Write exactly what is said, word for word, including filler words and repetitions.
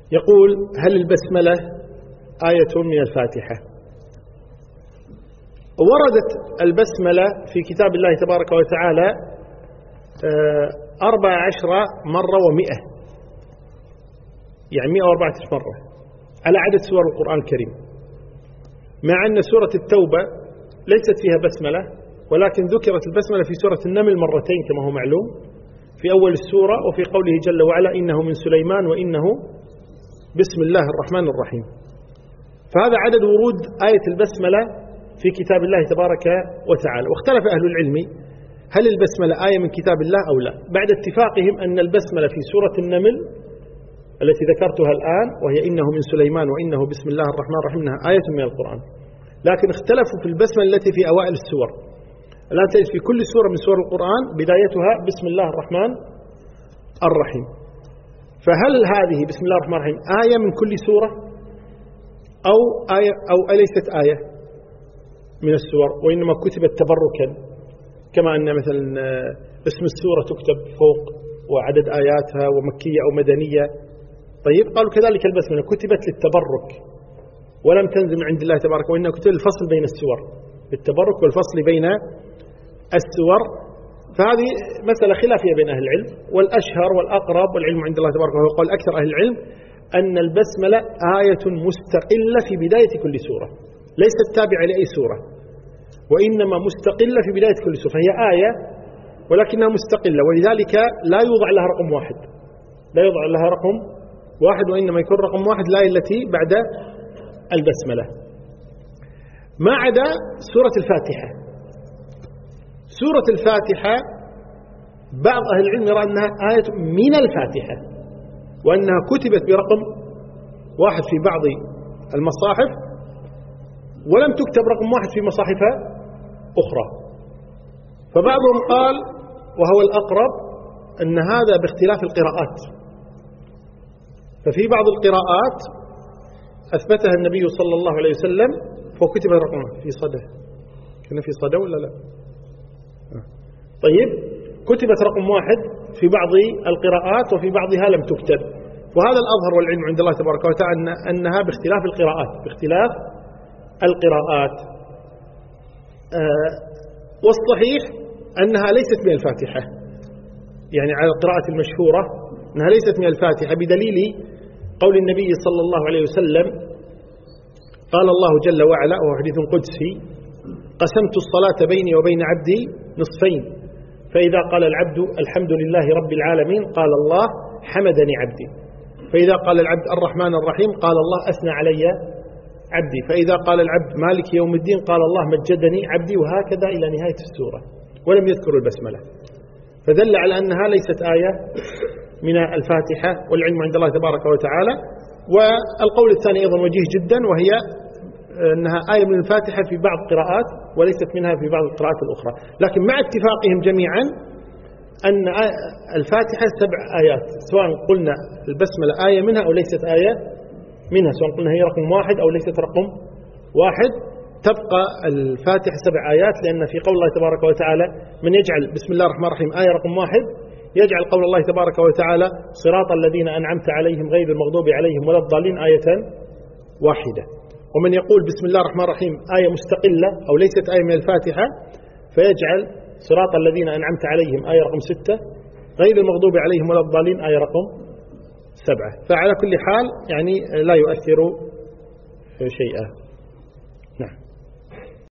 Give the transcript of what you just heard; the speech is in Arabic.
يقول: هل البسملة آية من الفاتحة؟ وردت البسملة في كتاب الله تبارك وتعالى أربع عشر مرة ومئة، يعني مئة وأربعة عشر مرة على عدد سور القرآن الكريم، مع أن سورة التوبة ليست فيها بسملة، ولكن ذكرت البسملة في سورة النمل مرتين كما هو معلوم، في أول السورة وفي قوله جل وعلا: إنه من سليمان وإنه بسم الله الرحمن الرحيم. فهذا عدد ورود آية البسملة في كتاب الله تبارك وتعالى. واختلف أهل العلم هل البسملة آية من كتاب الله أو لا، بعد اتفاقهم أن البسملة في سورة النمل التي ذكرتها الآن وهي إنه من سليمان وإنه بسم الله الرحمن الرحيم أنها آية من القرآن، لكن اختلفوا في البسملة التي في أوائل السور. الآن تجد في كل سورة من سور القرآن بدايتها بسم الله الرحمن الرحيم، فهل هذه بسم الله الرحمن الرحيم آية من كل سورة أو آية أو أليست آية من السور وإنما كتبت تبركا، كما أن مثلا اسم السورة تكتب فوق وعدد آياتها ومكية أو مدنية؟ طيب، قالوا كذلك البسملة كتبت للتبرك ولم تنزل من عند الله تبارك، وإنها كتبت الفصل بين السور، بالتبرك والفصل بين السور. فهذه مسألة خلافية بين أهل العلم، والأشهر والأقرب والعلم عند الله تبارك وهو قول أكثر أهل العلم أن البسملة آية مستقلة في بداية كل سورة، ليست تابعة لأي سورة، وإنما مستقلة في بداية كل سورة، فهي آية ولكنها مستقلة، ولذلك لا يوضع لها رقم واحد، لا يوضع لها رقم واحد، وإنما يكون رقم واحد الآية التي بعد البسملة، ما عدا سورة الفاتحة. سورة الفاتحة بعض أهل العلم يرى أنها آية من الفاتحة، وأنها كتبت برقم واحد في بعض المصاحف ولم تكتب رقم واحد في مصاحف أخرى. فبعضهم قال، وهو الأقرب، أن هذا باختلاف القراءات، ففي بعض القراءات أثبتها النبي صلى الله عليه وسلم فكتب رقم في صدى، كنا في صدى ولا لا؟ طيب، كتبت رقم واحد في بعض القراءات وفي بعضها لم تكتب، وهذا الأظهر والعلم عند الله تبارك وتعالى أن أنها باختلاف القراءات، باختلاف القراءات. آه والصحيح أنها ليست من الفاتحة، يعني على القراءة المشهورة أنها ليست من الفاتحة، بدليل قول النبي صلى الله عليه وسلم: قال الله جل وعلا وهو حديث قدسي: قسمت الصلاة بيني وبين عبدي نصفين، فإذا قال العبد الحمد لله رب العالمين قال الله حمدني عبدي، فإذا قال العبد الرحمن الرحيم قال الله أثنى علي عبدي، فإذا قال العبد مالك يوم الدين قال الله مجدني عبدي، وهكذا إلى نهاية السورة، ولم يذكر البسملة، فدل على أنها ليست آية من الفاتحة، والعلم عند الله تبارك وتعالى. والقول الثاني أيضا وجيه جدا، وهي أنها آية من الفاتحة في بعض القراءات وليست منها في بعض القراءات الأخرى، لكن مع اتفاقهم جميعا أن الفاتحة سبع آيات، سواء قلنا البسملة آية منها أو ليست آية منها، سواء قلنا هي رقم واحد أو ليست رقم واحد، تبقى الفاتحة سبع آيات، لأن في قول الله تبارك وتعالى: من يجعل بسم الله الرحمن الرحيم آية رقم واحد يجعل قول الله تبارك وتعالى صراط الذين أنعمت عليهم غير المغضوب عليهم ولا الضالين آية واحدة. ومن يقول بسم الله الرحمن الرحيم آية مستقلة أو ليست آية من الفاتحة فيجعل صراط الذين أنعمت عليهم آية رقم ستة، غير المغضوب عليهم ولا الضالين آية رقم سبعة. فعلى كل حال يعني لا يؤثر شيئا.